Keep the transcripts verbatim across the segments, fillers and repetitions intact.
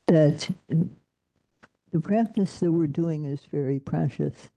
that the practice that we're doing is very precious,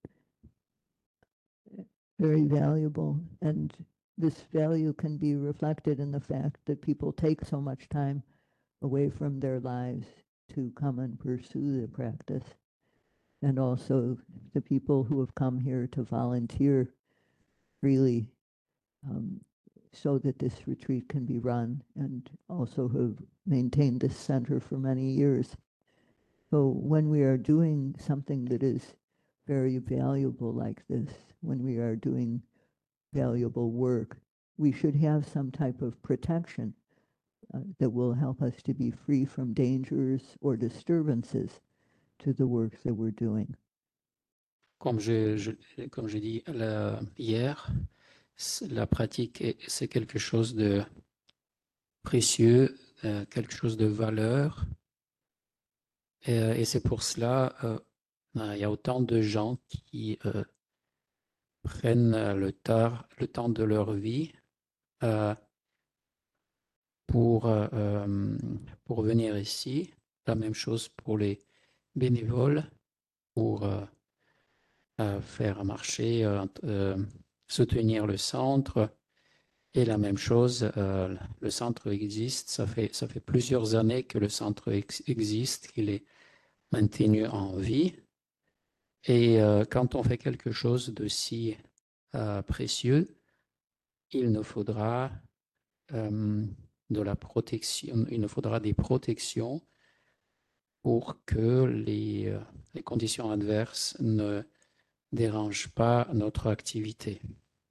very valuable, and this value can be reflected in the fact that people take so much time away from their lives to come and pursue the practice. And also the people who have come here to volunteer freely um, so that this retreat can be run, and also have maintained this center for many years. So when we are doing something that is very valuable like this, when we are doing valuable work, we should have some type of protection uh, that will help us to be free from dangers or disturbances to the work that we're doing. Comme je, je- comme j'ai dit la- hier, c- la pratique, est- c'est quelque chose de précieux, euh, quelque chose de valeur. Et, euh, et c'est pour cela, euh, euh, il y a autant de gens qui euh, prennent euh, le temps, le temps de leur vie euh, pour, euh, euh, pour venir ici. La même chose pour les bénévoles, pour euh, euh, faire marcher, euh, euh, soutenir le centre. Et la même chose, euh, le centre existe, ça fait, ça fait plusieurs années que le centre ex- existe, qu'il est maintenu en vie. Et euh, quand on fait quelque chose de si euh, précieux, il nous faudra euh, de la protection, il nous faudra des protections pour que les, euh, les conditions adverses ne dérangent pas notre activité.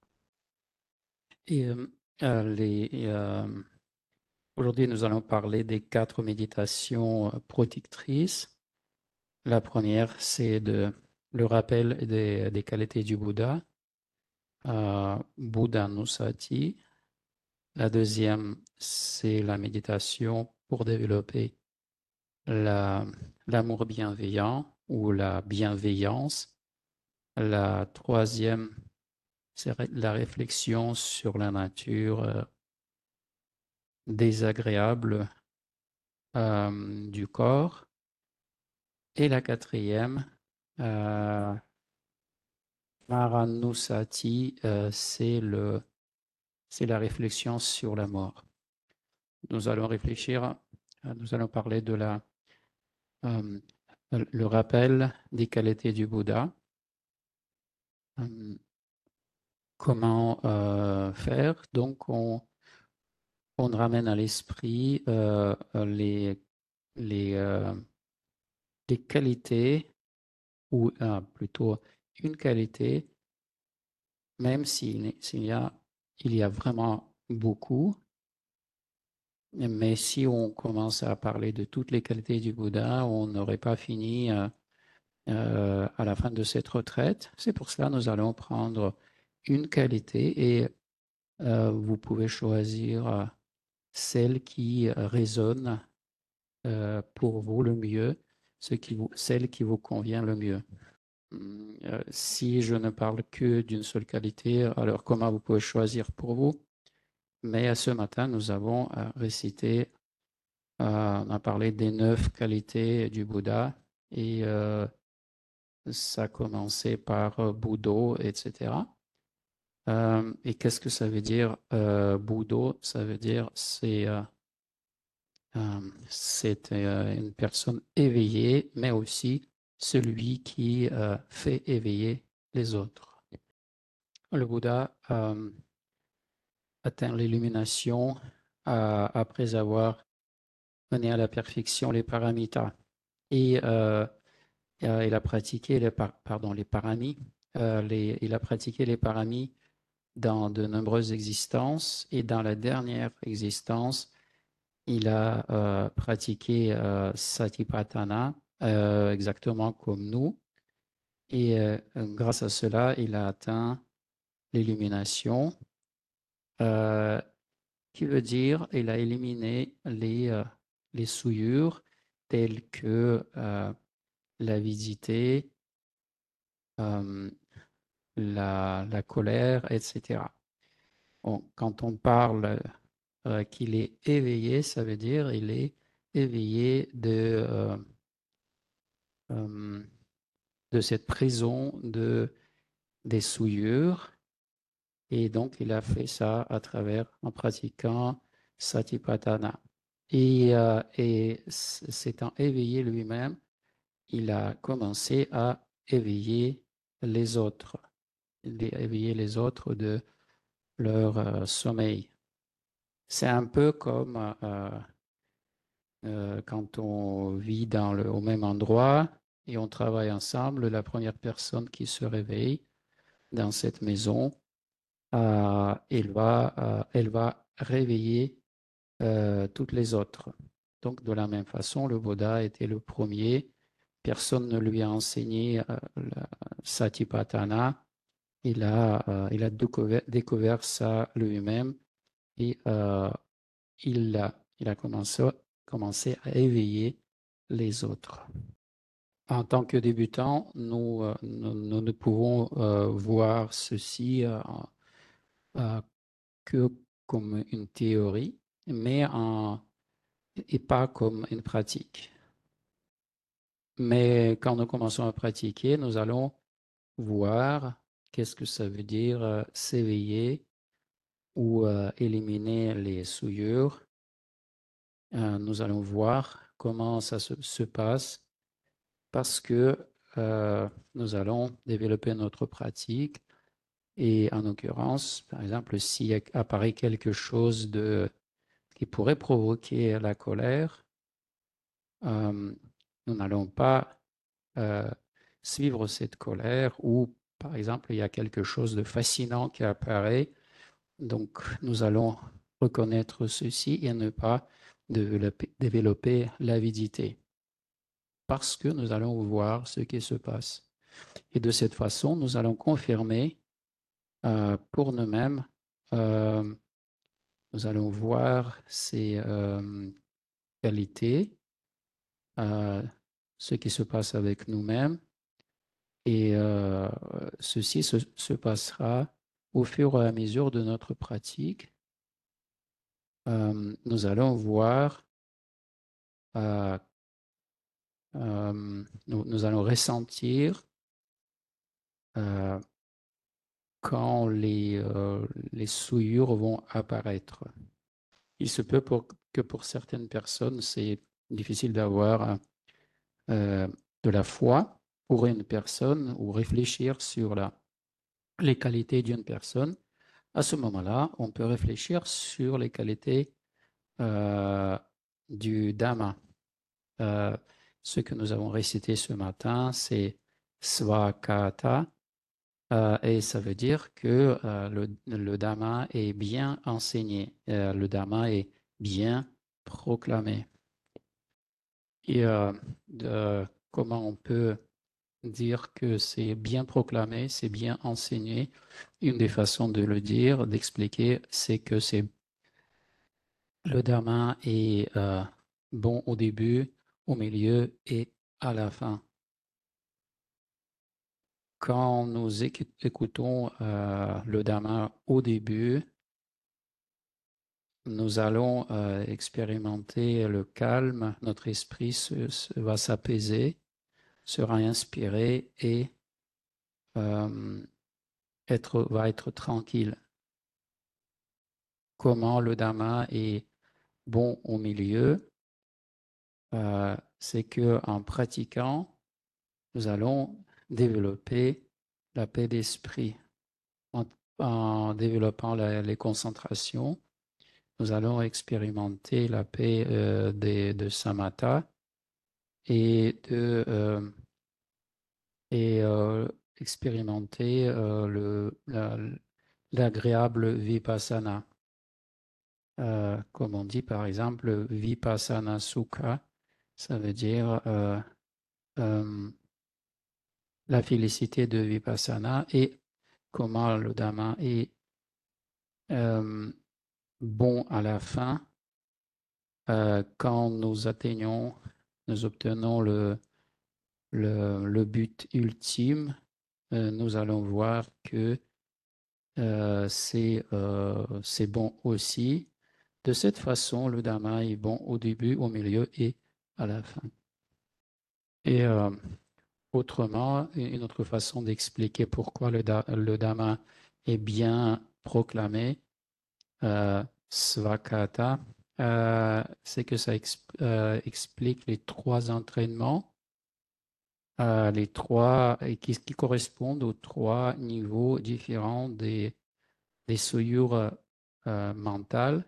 Et euh, euh, les, euh, aujourd'hui, nous allons parler des quatre méditations euh, protectrices. La première, c'est de, le rappel des, des qualités du Bouddha, euh, Buddha Nusati. La deuxième, c'est la méditation pour développer la, l'amour bienveillant ou la bienveillance. La troisième, c'est la réflexion sur la nature euh, désagréable euh, du corps. Et la quatrième, euh, Maranusati, euh, c'est le, c'est la réflexion sur la mort. Nous allons réfléchir, euh, nous allons parler de la, euh, le rappel des qualités du Bouddha. Euh, comment euh, faire? Donc, on, on ramène à l'esprit euh, les, les, euh, les qualités, ou euh, plutôt une qualité, même s'il, s'il y a, il y a vraiment beaucoup. Mais si on commence à parler de toutes les qualités du Bouddha, on n'aurait pas fini euh, euh, à la fin de cette retraite. C'est pour cela que nous allons prendre une qualité et euh, vous pouvez choisir euh, celle qui euh, résonne euh, pour vous le mieux, ce qui vous, celle qui vous convient le mieux. Hum, euh, si je ne parle que d'une seule qualité, alors comment vous pouvez choisir pour vous? Mais ce matin, nous avons euh, récité Euh, on a parlé des neuf qualités du Bouddha et euh, ça a commencé par euh, Buddho, et cetera. Euh, et qu'est-ce que ça veut dire euh, Buddho? Ça veut dire c'est euh, euh, c'est euh, une personne éveillée, mais aussi celui qui euh, fait éveiller les autres. Le Bouddha euh, atteint l'illumination euh, après avoir mené à la perfection les paramitas. Et euh, Euh, il a pratiqué les, par- pardon, les paramis. Euh, les- il a pratiqué les paramis dans de nombreuses existences et dans la dernière existence, il a euh, pratiqué euh, Satipatthana euh, exactement comme nous et euh, grâce à cela, il a atteint l'illumination, euh, qui veut dire il a éliminé les, euh, les souillures telles que euh, l'avidité, euh, la, la colère, et cetera. On- quand on parle euh, qu'il est éveillé, ça veut dire il est éveillé de, euh, euh, de cette prison de, des souillures. Et donc, il a fait ça à travers, en pratiquant Satipatthana. Et, euh, et s'étant éveillé lui-même, il a commencé à éveiller les autres, éveiller les autres de leur euh, sommeil. C'est un peu comme euh, euh, quand on vit dans le, au même endroit et on travaille ensemble, la première personne qui se réveille dans cette maison, euh, elle va, euh, elle va réveiller euh, toutes les autres. Donc, de la même façon, le Bouddha était le premier. Personne ne lui a enseigné euh, la Satipatthana. Il a, euh, il a découvert, découvert ça lui-même et euh, il a, il a commencé, commencé à éveiller les autres. En tant que débutant, nous, euh, nous, nous ne pouvons euh, voir ceci euh, euh, que comme une théorie, mais en, et pas comme une pratique. Mais quand nous commençons à pratiquer, nous allons voir qu'est-ce que ça veut dire euh, s'éveiller ou euh, éliminer les souillures. Euh, nous allons voir comment ça se, se passe parce que euh, nous allons développer notre pratique et en l'occurrence, par exemple, s'il apparaît quelque chose de, qui pourrait provoquer la colère, euh, nous n'allons pas euh, suivre cette colère ou, par exemple, il y a quelque chose de fascinant qui apparaît, donc nous allons reconnaître ceci et ne pas développer, développer l'avidité parce que nous allons voir ce qui se passe. Et de cette façon, nous allons confirmer euh, pour nous-mêmes, euh, nous allons voir ces euh, qualités, euh, ce qui se passe avec nous-mêmes, et euh, ceci se, se, passera au fur et à mesure de notre pratique. Euh, nous allons voir, euh, euh, nous, nous, allons ressentir euh, quand les, euh, les souillures vont apparaître. Il se peut pour, que pour certaines personnes, c'est difficile d'avoir euh, de la foi pour une personne ou réfléchir sur la, les qualités d'une personne. À ce moment-là, on peut réfléchir sur les qualités euh, du Dhamma. Euh, ce que nous avons récité ce matin, c'est Svakata, euh, et ça veut dire que euh, le, le Dhamma est bien enseigné, euh, le Dhamma est bien proclamé. Et euh, de, comment on peut dire que c'est bien proclamé, c'est bien enseigné. Une des façons de le dire, d'expliquer, c'est que c'est le Dharma est euh, bon au début, au milieu et à la fin. Quand nous écoutons euh, le Dharma au début, nous allons euh, expérimenter le calme, notre esprit se, se, va s'apaiser, sera inspiré et euh, être, va être tranquille. Comment le Dhamma est bon au milieu, euh, c'est qu'en pratiquant, nous allons développer la paix d'esprit. En, en développant la, les concentrations, nous allons expérimenter la paix euh, de, de samatha et, de, euh, et euh, expérimenter euh, le, la, l'agréable vipassana. Euh, comme on dit par exemple vipassana sukha, ça veut dire euh, euh, la félicité de vipassana et comment le Dhamma est euh, bon à la fin euh, quand nous atteignons, nous obtenons le, le, le but ultime, euh, nous allons voir que euh, c'est euh, c'est bon aussi de cette façon, le Dhamma est bon au début, au milieu et à la fin. Et euh, autrement, une autre façon d'expliquer pourquoi le, le Dhamma est bien proclamé, euh, Svakata, euh, c'est que ça exp euh, explique les trois entraînements, euh, les trois, et qui, qui correspondent aux trois niveaux différents des, des souillures euh, mentales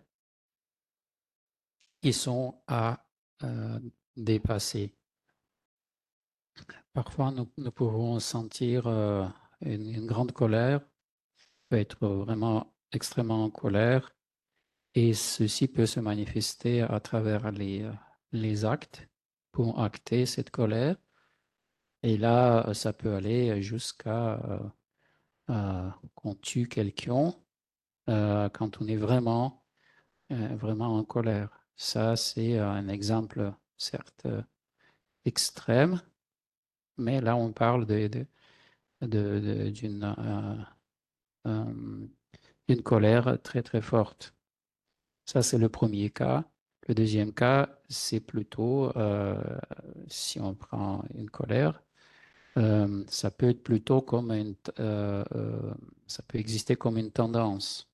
qui sont à euh, dépasser. Parfois, nous, nous pouvons sentir euh, une, une grande colère, peut être vraiment extrêmement en colère, et ceci peut se manifester à travers les, euh, les actes pour acter cette colère. Et là, ça peut aller jusqu'à euh, euh, qu'on tue quelqu'un euh, quand on est vraiment, euh, vraiment en colère. Ça, c'est un exemple, certes, euh, extrême, mais là, on parle de, de, de, de, d'une euh, euh, une colère très, très forte. Ça, c'est le premier cas. Le deuxième cas, c'est plutôt, euh, si on prend une colère, euh, ça peut être plutôt comme une, euh, euh, ça peut exister comme une tendance.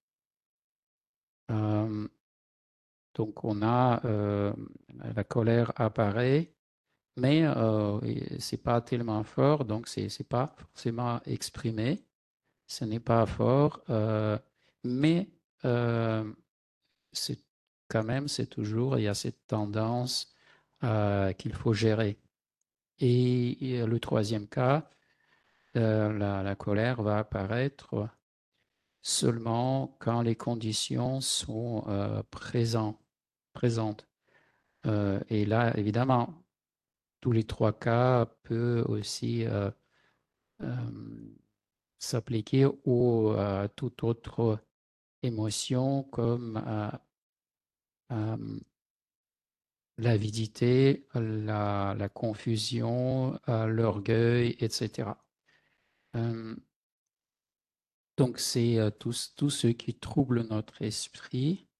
Euh, donc, on a euh, la colère apparaît, mais euh, c'est pas tellement fort, donc c'est c'est pas forcément exprimé. Ce n'est pas fort, euh, mais euh, c'est quand même, c'est toujours, il y a cette tendance euh, qu'il faut gérer. Et, et le troisième cas, euh, la, la colère va apparaître seulement quand les conditions sont euh, présents, présentes. Euh, et là, évidemment, tous les trois cas peuvent aussi euh, euh, s'appliquer aux à toute autre émotion comme euh, euh, l'avidité, la, la confusion, euh, l'orgueil, et cetera. Euh, donc, c'est euh, tout, tout ce qui trouble notre esprit.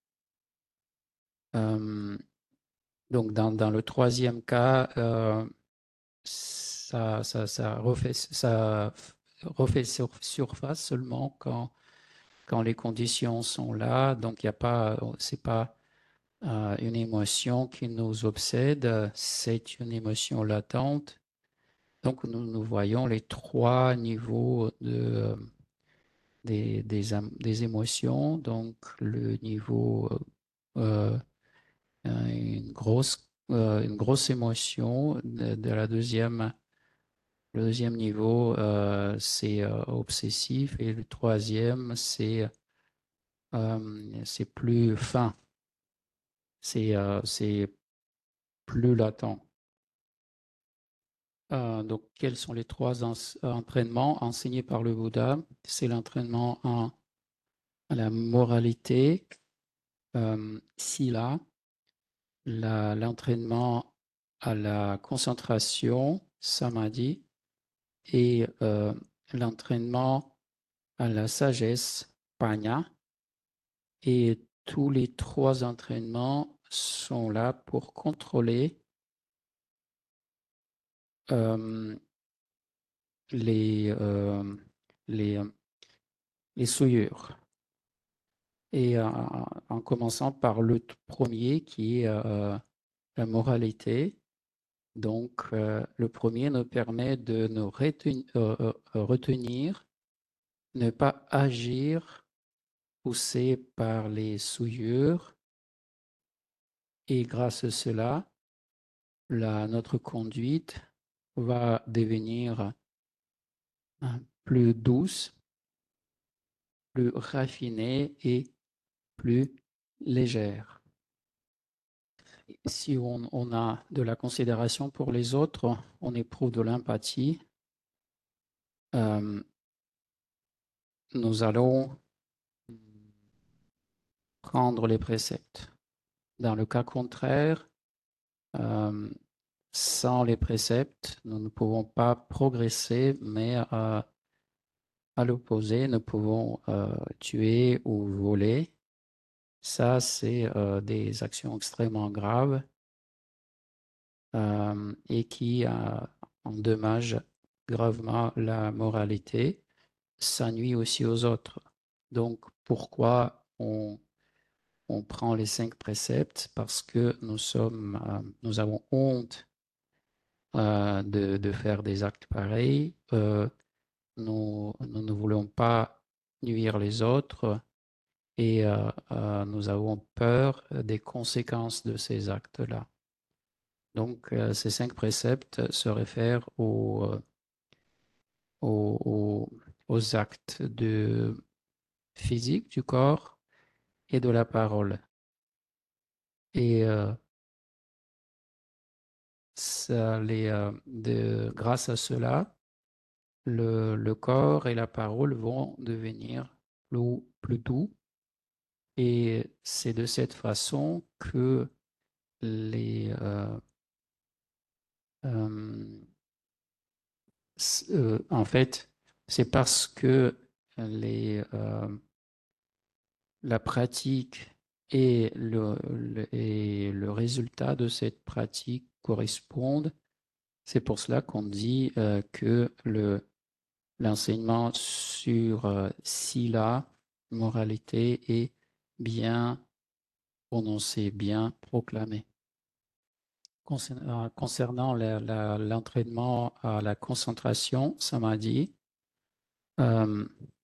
Euh, donc, dans, dans le troisième cas, euh, ça, ça, ça refait, ça refait sur, surface seulement quand, quand les conditions sont là. Donc, il n'y a pas, c'est pas euh, une émotion qui nous obsède, c'est une émotion latente. Donc, nous, nous voyons les trois niveaux de, des, des, des émotions. Donc, le niveau, euh, une, grosse, euh, une grosse émotion de, de la deuxième, le deuxième niveau, euh, c'est euh, obsessif. Et le troisième, c'est euh, c'est plus fin, c'est euh, c'est plus latent. Euh, donc, quels sont les trois en entraînements enseignés par le Bouddha? C'est l'entraînement en, à la moralité, euh, sila, l'entraînement à la concentration, samadhi, et euh, l'entraînement à la sagesse, panya. Et tous les trois entraînements sont là pour contrôler euh, les, euh, les, les souillures. Et euh, en commençant par le premier qui est euh, la moralité. Donc, euh, le premier nous permet de nous retenir, euh, retenir, ne pas agir poussé par les souillures. Et grâce à cela, la, notre conduite va devenir hein, plus douce, plus raffinée et plus légère. Si on, on a de la considération pour les autres, on éprouve de l'empathie, euh, nous allons prendre les préceptes. Dans le cas contraire, euh, sans les préceptes, nous ne pouvons pas progresser, mais euh, à l'opposé, nous pouvons euh, tuer ou voler. Ça, c'est euh, des actions extrêmement graves euh, et qui euh, endommagent gravement la moralité. Ça nuit aussi aux autres. Donc, pourquoi on, on prend les cinq préceptes? Parce que nous sommes, euh, nous avons honte euh, de, de faire des actes pareils. Euh, nous, nous ne voulons pas nuire les autres et euh, euh, nous avons peur des conséquences de ces actes-là. Donc, euh, ces cinq préceptes se réfèrent aux, euh, aux, aux- aux actes de physique du corps et de la parole. Et euh, ça, les, euh, de, grâce à cela, le, le corps et la parole vont devenir plus, plus doux. Et c'est de cette façon que les, euh, euh, euh, en fait, c'est parce que les, euh, la pratique et le, le- et le résultat de cette pratique correspondent. C'est pour cela qu'on dit euh, que le, l'enseignement sur euh, Sila, moralité, est bien prononcé, bien proclamé. Concernant, concernant la- la- l'entraînement à la concentration, ça m'a dit, euh,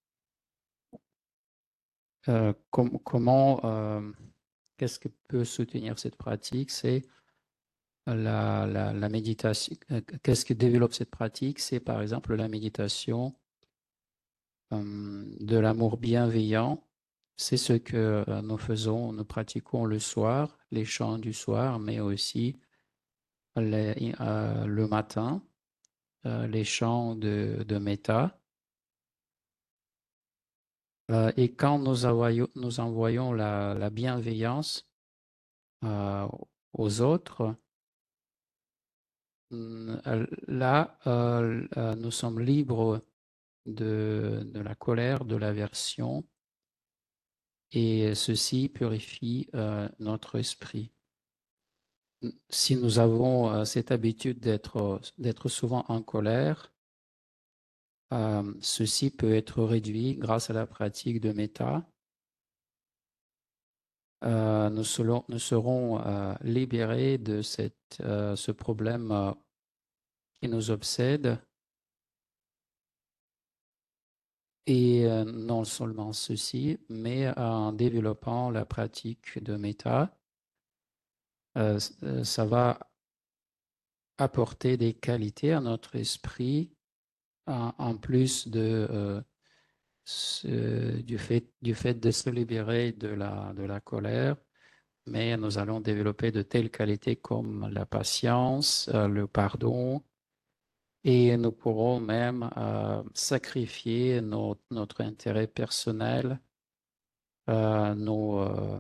euh, com- comment, euh, qu'est-ce que peut soutenir cette pratique? C'est la, la, la méditation. euh, Qu'est-ce que développe cette pratique? C'est par exemple la méditation euh, de l'amour bienveillant. C'est ce que euh, nous faisons, nous pratiquons le soir, les chants du soir, mais aussi les- euh, le matin, euh, les chants de, de méta. Euh, et quand nous envoyons, nous envoyons la, la bienveillance euh, aux autres, mm, euh, là, euh, euh, nous sommes libres de, de la colère, de l'aversion, et ceci purifie euh, notre esprit. Si nous avons euh, cette habitude d'être d'être souvent en colère, euh, ceci peut être réduit grâce à la pratique de méta. Euh, nous serons, nous serons euh, libérés de cette, euh, ce problème euh, qui nous obsède. Et euh, non seulement ceci, mais en développant la pratique de méta, euh, euh, ça va apporter des qualités à notre esprit, en, en plus de, euh, ce- du fait, du fait de se libérer de la, de la colère, mais nous allons développer de telles qualités comme la patience, euh, le pardon, et nous pourrons même euh, sacrifier nos- notre intérêt personnel, euh, nos, euh,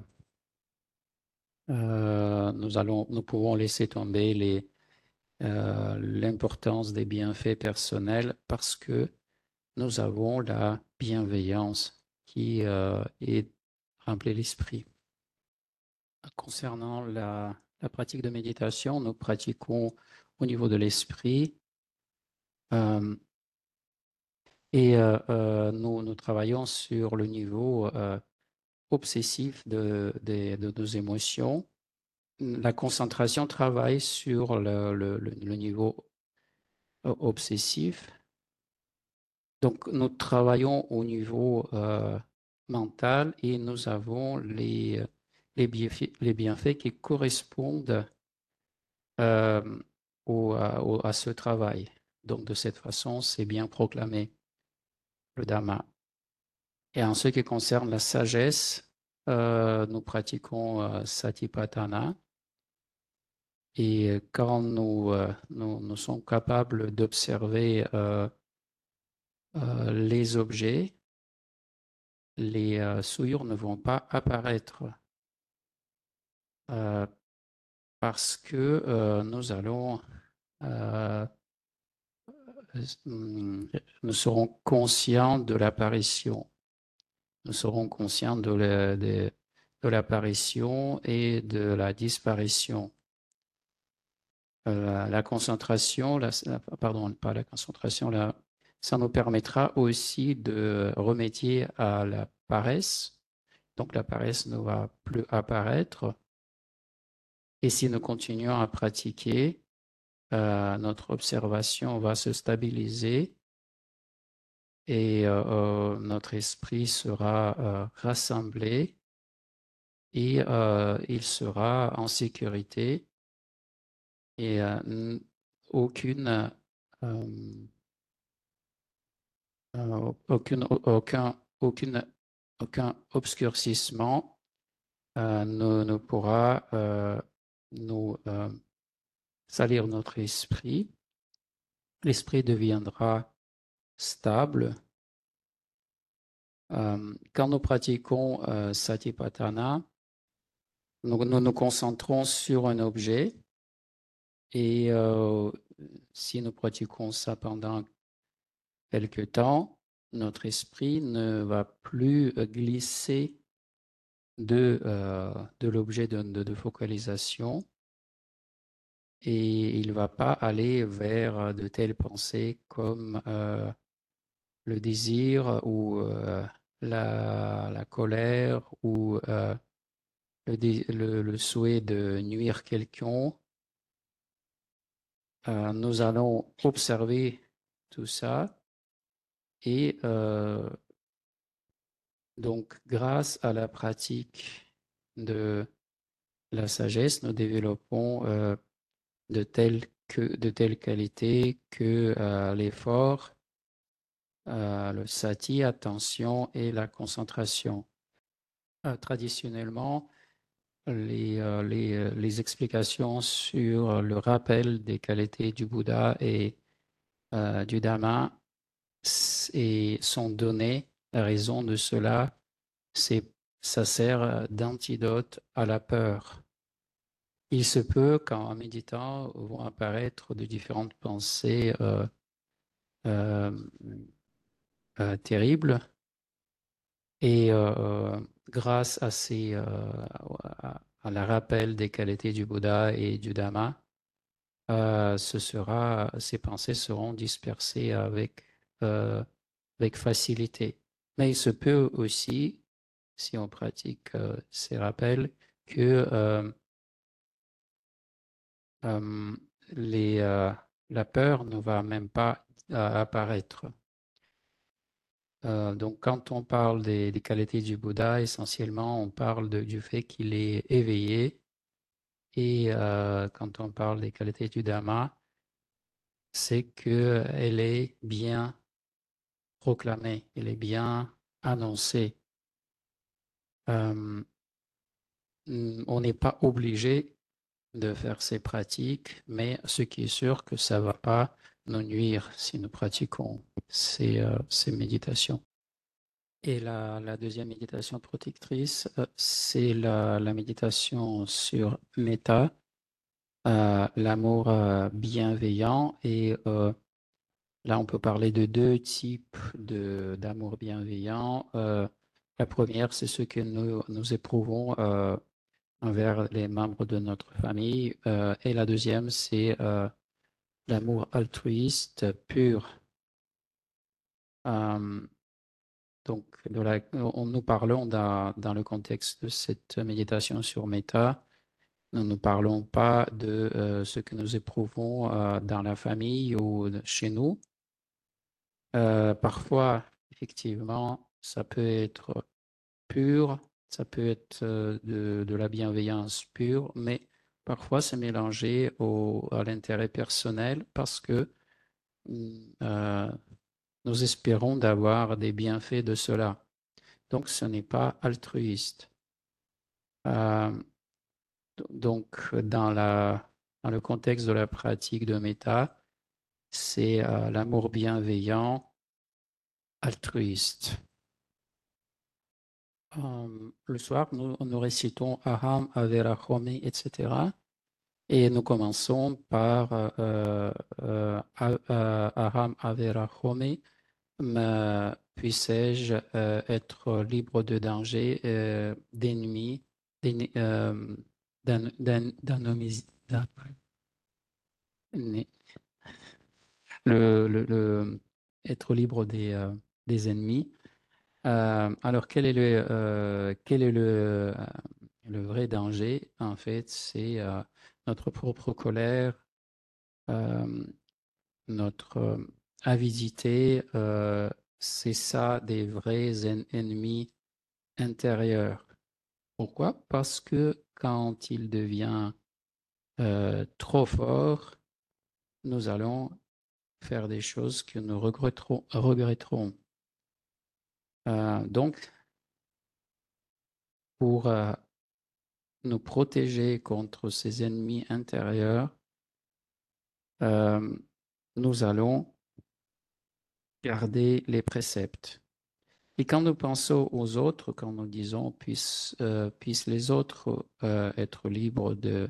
euh, nous allons, nous pouvons laisser tomber les, euh, l'importance des bienfaits personnels parce que nous avons la bienveillance qui euh, est remplit l'esprit. Concernant la, la pratique de méditation, nous pratiquons au niveau de l'esprit euh, et euh, euh, nous, nous travaillons sur le niveau euh, obsessif de, de, de nos émotions. La concentration travaille sur le, le, le, le niveau obsessif. Donc, nous travaillons au niveau euh, mental et nous avons les, les, bienfaits, les bienfaits qui correspondent euh, au, à, au- à ce travail. Donc, de cette façon, c'est bien proclamé le Dhamma. Et en ce qui concerne la sagesse, euh, nous pratiquons euh, Satipatthana. Et quand nous, euh, nous, nous sommes capables d'observer euh, euh, les objets, les euh, souillures ne vont pas apparaître euh, parce que euh, nous allons, euh, nous serons conscients de l'apparition, nous serons conscients de, la- de, de l'apparition et de la disparition. Euh, la concentration, la, pardon, pas la concentration, la, ça nous permettra aussi de remédier à la paresse. Donc la paresse ne va plus apparaître. Et si nous continuons à pratiquer, euh, notre observation va se stabiliser et euh, euh, notre esprit sera euh, rassemblé et euh, il sera en sécurité et euh, aucune, euh, euh, aucune, aucun, aucune, aucun obscurcissement euh, ne, ne pourra euh, nous euh, salir notre esprit. L'esprit deviendra stable. Euh, quand nous pratiquons euh, Satipatthana, nous, nous nous concentrons sur un objet et euh, si nous pratiquons ça pendant quelque temps, notre esprit ne va plus glisser de, euh, de l'objet de, de, de focalisation et il ne va pas aller vers de telles pensées comme euh, le désir ou euh, la, la colère ou euh, le, le, le souhait de nuire quelqu'un. Euh, nous allons observer tout ça et euh, donc grâce à la pratique de la sagesse, nous développons euh, de telles que de telles qualités que euh, l'effort, euh, le sati, attention et la concentration. Euh, traditionnellement, les, euh, les, euh, les explications sur le rappel des qualités du Bouddha et euh, du Dhamma et sont données. La raison de cela, c'est ça sert d'antidote à la peur. Il se peut qu'en méditant vont apparaître de différentes pensées euh, euh, euh, terribles et euh, grâce à, ces, euh, à, à la rappel des qualités du Bouddha et du Dhamma, euh, ce sera, ces pensées seront dispersées avec, euh, avec facilité. Mais il se peut aussi, si on pratique euh, ces rappels, que euh, euh, les, euh, la peur ne va même pas euh, apparaître. Euh, donc, quand on parle des, des qualités du Bouddha, essentiellement, on parle de, du fait qu'il est éveillé. Et euh, quand on parle des qualités du Dhamma, c'est qu'elle est bien proclamée, elle est bien annoncée. Euh, on n'est pas obligé de faire ces pratiques, mais ce qui est sûr que ça ne va pas nous nuire si nous pratiquons ces, euh, ces méditations. Et la, la deuxième méditation protectrice, euh, c'est la, la méditation sur Metta, euh, l'amour euh, bienveillant. Et euh, là, on peut parler de deux types de, d'amour bienveillant. Euh, la première, c'est ce que nous, nous éprouvons euh, envers les membres de notre famille. Euh, et la deuxième, c'est euh, l'amour altruiste pur. Euh, donc, de la, on, nous parlons dans, dans, le contexte de cette méditation sur Metta, nous ne parlons pas de euh, ce que nous éprouvons euh, dans la famille ou chez nous. Euh, parfois, effectivement, ça peut être pur, ça peut être euh, de, de la bienveillance pure, mais parfois c'est mélangé au, à l'intérêt personnel parce que euh, nous espérons d'avoir des bienfaits de cela. Donc, ce n'est pas altruiste. Euh, donc, dans, la, dans le contexte de la pratique de Metta, c'est euh, l'amour bienveillant altruiste. Euh, le soir, nous, nous récitons Aham Averahomi, et cetera. Et nous commençons par euh, euh, Aham Averahomi, mais puissais-je euh, être libre de danger, euh, d'ennemis des, euh, d'un, d'un, d'anomisi- d'un- né- le, le, le- être libre des, euh, des ennemis. Euh, alors, quel est le, euh, quel est le, euh, le vrai danger? En fait, c'est euh, notre propre colère, euh, notre euh, avidité. Euh, c'est ça des vrais en- ennemis intérieurs. Pourquoi? Parce que quand il devient euh, trop fort, nous allons faire des choses que nous regretterons. regretterons. Euh, donc, pour euh, nous protéger contre ces ennemis intérieurs, euh, nous allons garder les préceptes. Et quand nous pensons aux autres, quand nous disons puissent, euh, puissent les autres euh, être libres de,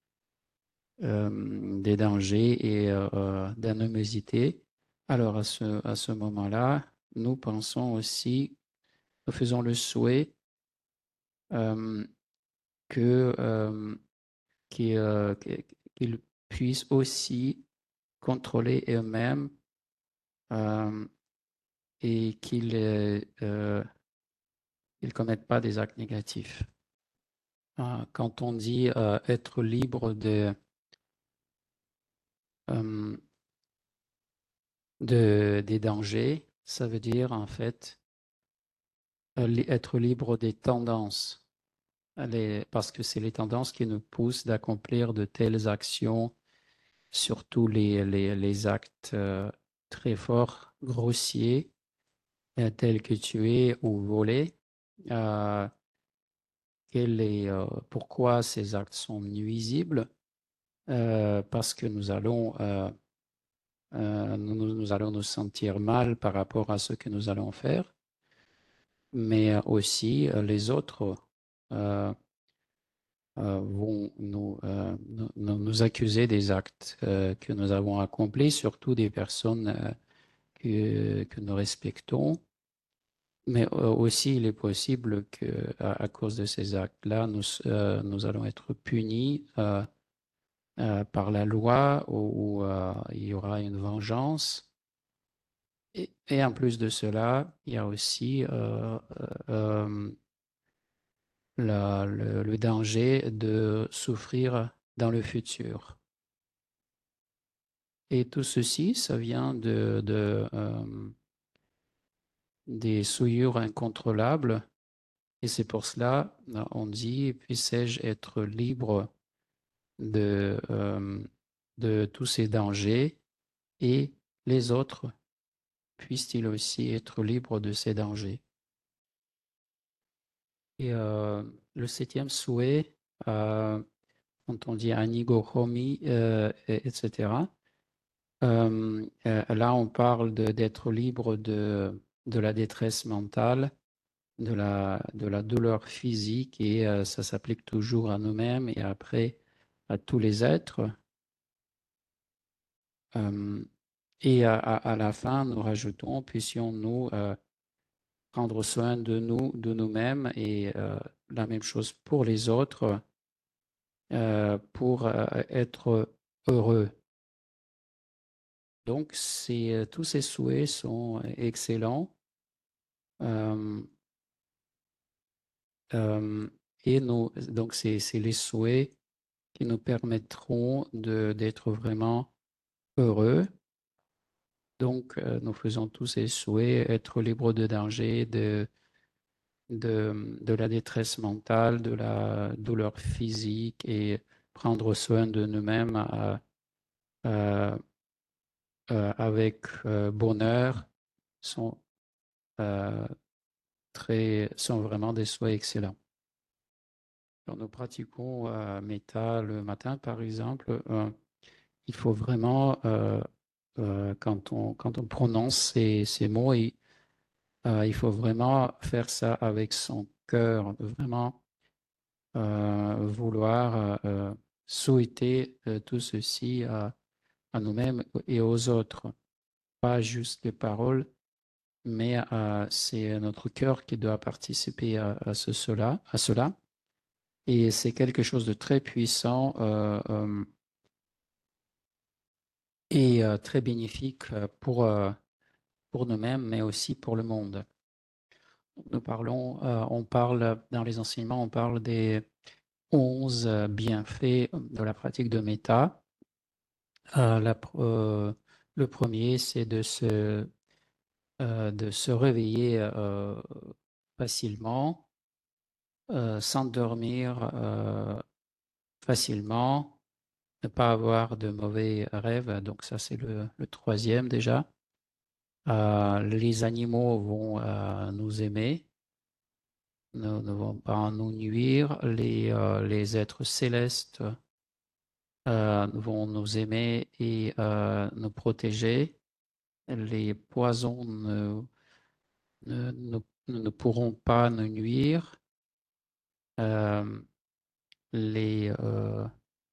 euh, des dangers et euh, d'animosité, alors à ce, à ce moment-là, nous pensons aussi, nous faisons le souhait euh, que, euh, qu'ils euh, qu'ils puissent aussi contrôler eux-mêmes euh, et qu'ils ne euh, ils commettent pas des actes négatifs. Euh, quand on dit euh, être libre de, euh, de, des dangers, ça veut dire en fait euh, li- être libre des tendances. Les- parce que c'est les tendances qui nous poussent d'accomplir de telles actions, surtout les, les, les actes euh, très forts, grossiers, euh, tels que tuer ou voler. Euh, quel est, euh, pourquoi ces actes sont nuisibles? Euh, parce que nous allons, euh, euh, nous, nous- nous allons nous sentir mal par rapport à ce que nous allons faire, mais aussi euh, les autres euh, euh, vont nous, euh, nous, nous- nous accuser des actes euh, que nous avons accomplis, surtout des personnes euh, que, que nous respectons. Mais euh, aussi, il est possible que, à, à cause de ces actes-là, nous, euh, nous allons être punis euh, euh, par la loi ou, ou, euh, il y aura une vengeance. Et, et en plus de cela, il y a aussi euh, euh, la- le, le danger de souffrir dans le futur. Et tout ceci, ça vient de, de, euh, des souillures incontrôlables. Et c'est pour cela, on dit, puissais-je être libre de, euh, de tous ces dangers et les autres puissent-ils aussi être libres de ces dangers. Et euh, le septième souhait, euh, quand on dit anigo homi, euh, et- etc., euh, euh, là on parle de- d'être libre de, de la détresse mentale, de la, de la douleur physique, et euh, ça s'applique toujours à nous-mêmes et après à tous les êtres. Euh, et à, à- à la fin, nous rajoutons, puissions-nous euh, prendre soin de nous, de nous-mêmes, et euh, la même chose pour les autres, euh, pour euh, être heureux. Donc, c'est, euh, tous ces souhaits sont excellents. Euh, euh, et nous, donc, c'est, c'est les souhaits qui nous permettront de, d'être vraiment heureux. Donc, euh, nous faisons tous ces souhaits, être libre de danger, de, de, de la détresse mentale, de la douleur physique et prendre soin de nous-mêmes euh, euh, euh, avec euh, bonheur sont, euh, très, sont vraiment des souhaits excellents. Quand nous pratiquons euh, Metta le matin, par exemple, euh, il faut vraiment, euh, euh, quand on, quand on prononce ces, ces mots, il, euh, il faut vraiment faire ça avec son cœur, vraiment euh, vouloir euh, souhaiter euh, tout ceci à, à nous-mêmes et aux autres. Pas juste les paroles, mais euh, c'est notre cœur qui doit participer à, à ce, cela, à cela. Et c'est quelque chose de très puissant euh, euh, et euh, très bénéfique euh, pour, euh, pour nous-mêmes, mais aussi pour le monde. Nous parlons, euh, on parle, dans les enseignements, on parle des onze euh, bienfaits de la pratique de méta. Euh, la pr- euh, le premier, c'est de se, euh, de se réveiller euh, facilement, euh, s'endormir euh, facilement, ne pas avoir de mauvais rêves. Donc ça, c'est le, le troisième déjà. Euh, les animaux vont euh, nous aimer, ne, ne vont pas nous nuire. Les, euh, les êtres célestes euh, vont nous aimer et euh, nous protéger. Les poisons ne, ne, ne, ne pourront pas nous nuire. Euh, les, euh,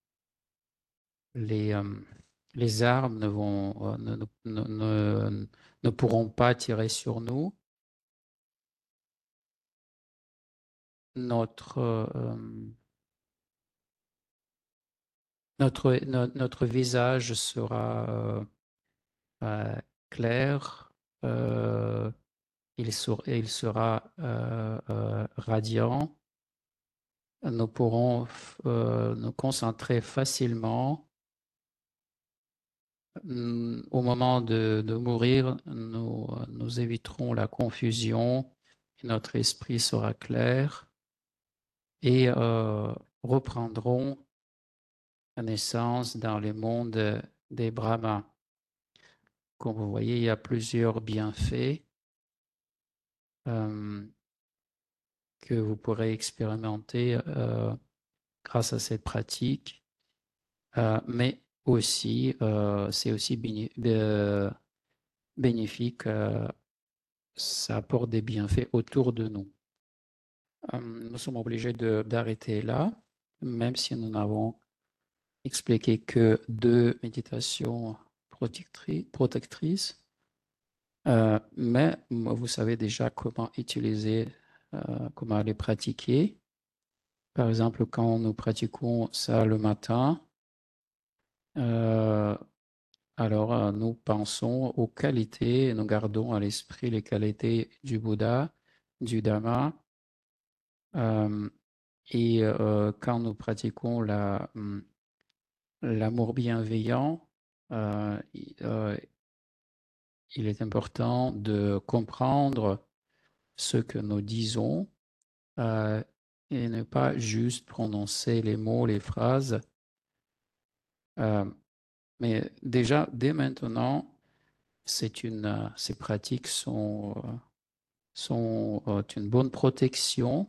les, euh, les armes ne, vont, euh, ne, ne, ne, ne pourront pas tirer sur nous. Notre, euh, notre, no- notre visage sera euh, euh, clair, euh, il, sera, il sera euh, euh, radiant. Nous pourrons euh, nous concentrer facilement. Mm, Au moment de, de mourir, nous, nous éviterons la confusion, et notre esprit sera clair et euh, reprendrons naissance dans les mondes des Brahmas. Comme vous voyez, il y a plusieurs bienfaits euh, que vous pourrez expérimenter euh, grâce à cette pratique, euh, mais aussi, euh, c'est aussi béni- euh, bénéfique, euh, ça apporte des bienfaits autour de nous. Euh, nous sommes obligés de- d'arrêter là, même si nous n'avons expliqué que deux méditations protectri- protectrices. Euh, mais vous savez déjà comment utiliser, euh, comment les pratiquer. Par exemple, quand nous pratiquons ça le matin, euh, alors euh, nous pensons aux qualités, nous gardons à l'esprit les qualités du Bouddha, du Dhamma. Euh, et euh, quand nous pratiquons la, hum, l'amour bienveillant, euh, i- euh, il est important de comprendre ce que nous disons euh, et ne pas juste prononcer les mots, les phrases. Euh, mais déjà, dès maintenant, c'est une, euh, ces pratiques sont, euh, sont euh, une bonne protection.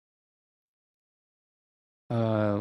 Euh,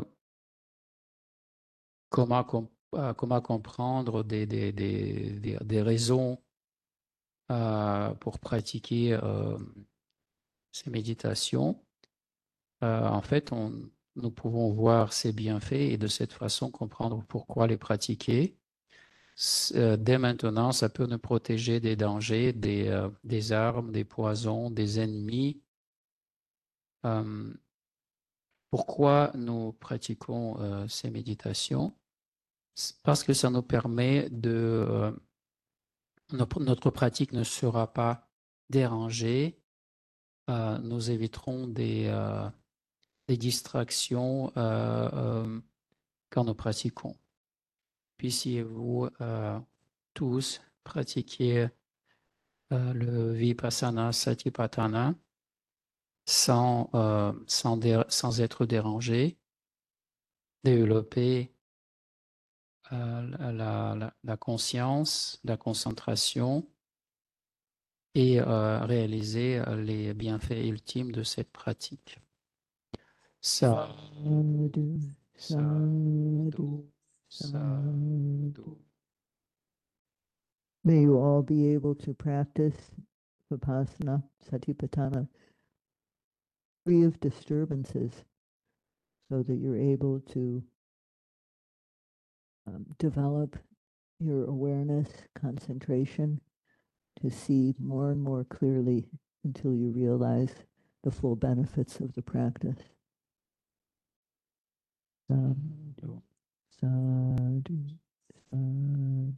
comment, com- euh, comment comprendre des, des, des, des, des raisons euh, pour pratiquer euh, ces méditations. Euh, en fait, on, nous pouvons voir ces bienfaits et de cette façon comprendre pourquoi les pratiquer. Euh, dès maintenant, ça peut nous protéger des dangers, des, euh, des armes, des poisons, des ennemis. Euh, pourquoi nous pratiquons euh, ces méditations? Parce que ça nous permet de... Euh, notre, notre, pratique ne sera pas dérangée. Euh, nous éviterons des, euh, des distractions euh, euh, quand nous pratiquons. Puissiez-vous euh, tous pratiquer euh, le Vipassana Satipatthana sans, euh, sans, dé- sans être dérangé, développer euh, la, la, la conscience, la concentration et euh, réaliser euh, les bienfaits ultimes de cette pratique. Ça, Sadhu, sadhu, sadhu. May you all be able to practice Vipassana, Satipatthana, free of disturbances, so that you're able to um, develop your awareness, concentration, to see more and more clearly until you realize the full benefits of the practice. Sadhu, sadhu, sadhu.